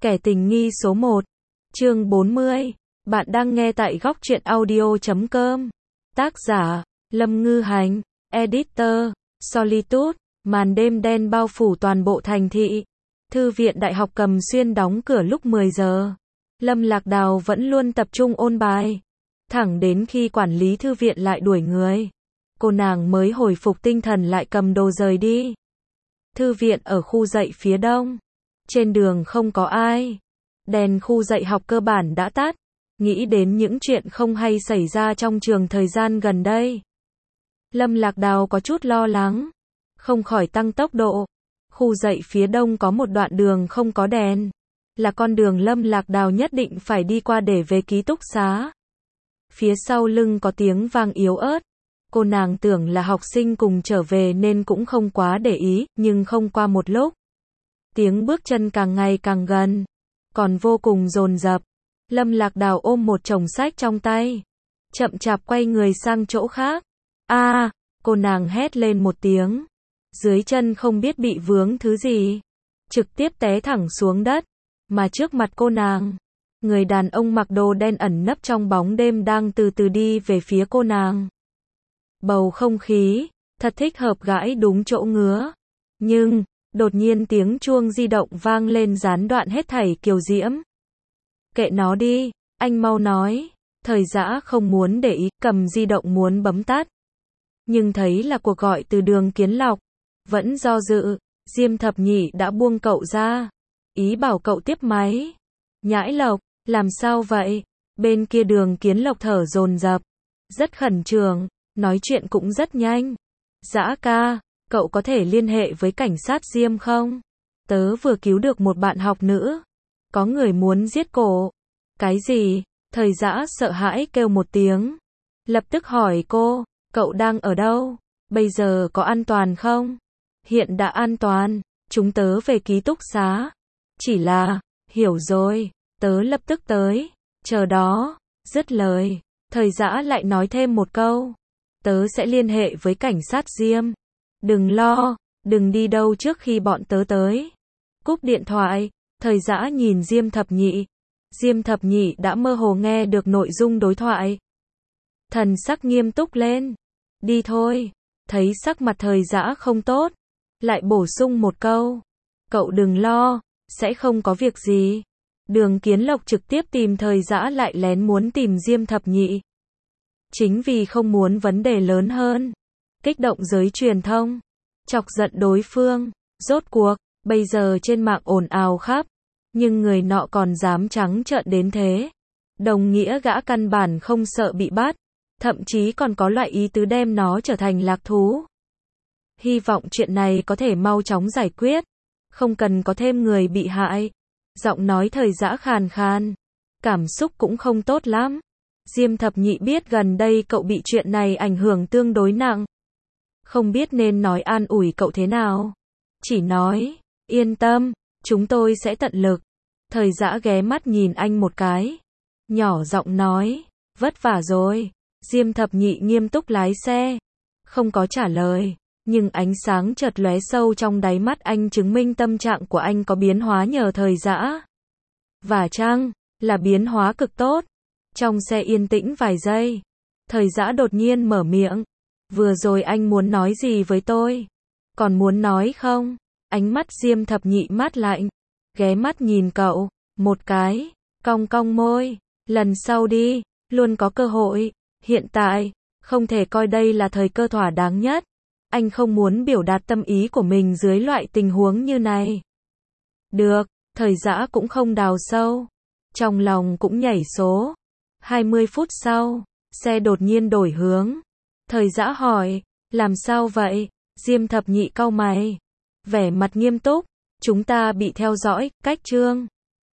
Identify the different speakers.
Speaker 1: Kẻ tình nghi số 1. Chương 40. Bạn đang nghe tại góc truyện audio.com. Tác giả, Lâm Ngư Hành. Editor, Solitude. Màn đêm đen bao phủ toàn bộ thành thị. Thư viện Đại học Cầm Xuyên đóng cửa lúc 10 giờ. Lâm Lạc Đào vẫn luôn tập trung ôn bài. Thẳng đến khi quản lý thư viện lại đuổi người, cô nàng mới hồi phục tinh thần lại cầm đồ rời đi. Thư viện ở khu dạy phía đông. Trên đường không có ai. Đèn khu dạy học cơ bản đã tắt. Nghĩ đến những chuyện không hay xảy ra trong trường thời gian gần đây, Lâm Lạc Đào có chút lo lắng, không khỏi tăng tốc độ. Khu dạy phía đông có một đoạn đường không có đèn, là con đường Lâm Lạc Đào nhất định phải đi qua để về ký túc xá. Phía sau lưng có tiếng vang yếu ớt. Cô nàng tưởng là học sinh cùng trở về nên cũng không quá để ý, nhưng không qua một lúc, tiếng bước chân càng ngày càng gần, còn vô cùng dồn dập. Lâm Lạc Đào ôm một chồng sách trong tay, chậm chạp quay người sang chỗ khác. Cô nàng hét lên một tiếng. Dưới chân không biết bị vướng thứ gì, trực tiếp té thẳng xuống đất. Mà trước mặt cô nàng, người đàn ông mặc đồ đen ẩn nấp trong bóng đêm đang từ từ đi về phía cô nàng. Bầu không khí thật thích hợp gãi đúng chỗ ngứa. Nhưng đột nhiên tiếng chuông di động vang lên gián đoạn hết thảy kiều diễm. Kệ nó đi, anh mau nói. Thời Dã không muốn để ý, cầm di động muốn bấm tắt. Nhưng thấy là cuộc gọi từ Đường Kiến Lộc. Vẫn do dự, Diêm Thập Nhị đã buông cậu ra. Ý bảo cậu tiếp máy. Nhãi Lộc, làm sao vậy? Bên kia Đường Kiến Lộc thở dồn dập, rất khẩn trương, nói chuyện cũng rất nhanh. Dã ca, cậu có thể liên hệ với cảnh sát Diêm không? Tớ vừa cứu được một bạn học nữ. Có người muốn giết cổ. Cái gì? Thời Dã sợ hãi kêu một tiếng. Lập tức hỏi cô, cậu đang ở đâu? Bây giờ có an toàn không? Hiện đã an toàn, chúng tớ về ký túc xá. Chỉ là, hiểu rồi, tớ lập tức tới. Chờ đó. Dứt lời, Thời Dã lại nói thêm một câu. Tớ sẽ liên hệ với cảnh sát Diêm. Đừng lo, đừng đi đâu trước khi bọn tớ tới. Cúp điện thoại, Thời Dã nhìn Diêm Thập Nhị. Diêm Thập Nhị đã mơ hồ nghe được nội dung đối thoại. Thần sắc nghiêm túc lên. Đi thôi. Thấy sắc mặt Thời Dã không tốt, lại bổ sung một câu. Cậu đừng lo, sẽ không có việc gì. Đường Kiến Lộc trực tiếp tìm Thời Dã lại lén muốn tìm Diêm Thập Nhị. Chính vì không muốn vấn đề lớn hơn, kích động giới truyền thông, chọc giận đối phương. Rốt cuộc, bây giờ trên mạng ồn ào khắp, nhưng người nọ còn dám trắng trợn đến thế. Đồng nghĩa gã căn bản không sợ bị bắt, thậm chí còn có loại ý tứ đem nó trở thành lạc thú. Hy vọng chuyện này có thể mau chóng giải quyết, không cần có thêm người bị hại. Giọng nói Thời Dã khàn khàn, cảm xúc cũng không tốt lắm. Diêm Thập Nhị biết gần đây cậu bị chuyện này ảnh hưởng tương đối nặng, không biết nên nói an ủi cậu thế nào. Chỉ nói, yên tâm, chúng tôi sẽ tận lực. Thời Dã ghé mắt nhìn anh một cái, nhỏ giọng nói, vất vả rồi. Diêm Thập Nhị nghiêm túc lái xe, không có trả lời, nhưng ánh sáng chợt lóe sâu trong đáy mắt anh chứng minh tâm trạng của anh có biến hóa nhờ Thời Dã. Và chăng là biến hóa cực tốt. Trong xe yên tĩnh vài giây, Thời Dã đột nhiên mở miệng. Vừa rồi anh muốn nói gì với tôi? Còn muốn nói không? Ánh mắt Diêm Thập Nhị mát lạnh, ghé mắt nhìn cậu một cái, cong cong môi. Lần sau đi, luôn có cơ hội. Hiện tại, không thể coi đây là thời cơ thỏa đáng nhất. Anh không muốn biểu đạt tâm ý của mình dưới loại tình huống như này. Được, Thời Dã cũng không đào sâu, trong lòng cũng nhảy số. 20 phút sau, xe đột nhiên đổi hướng. Thời Dã hỏi, làm sao vậy? Diêm Thập Nhị cau mày, vẻ mặt nghiêm túc. Chúng ta bị theo dõi, cách chương.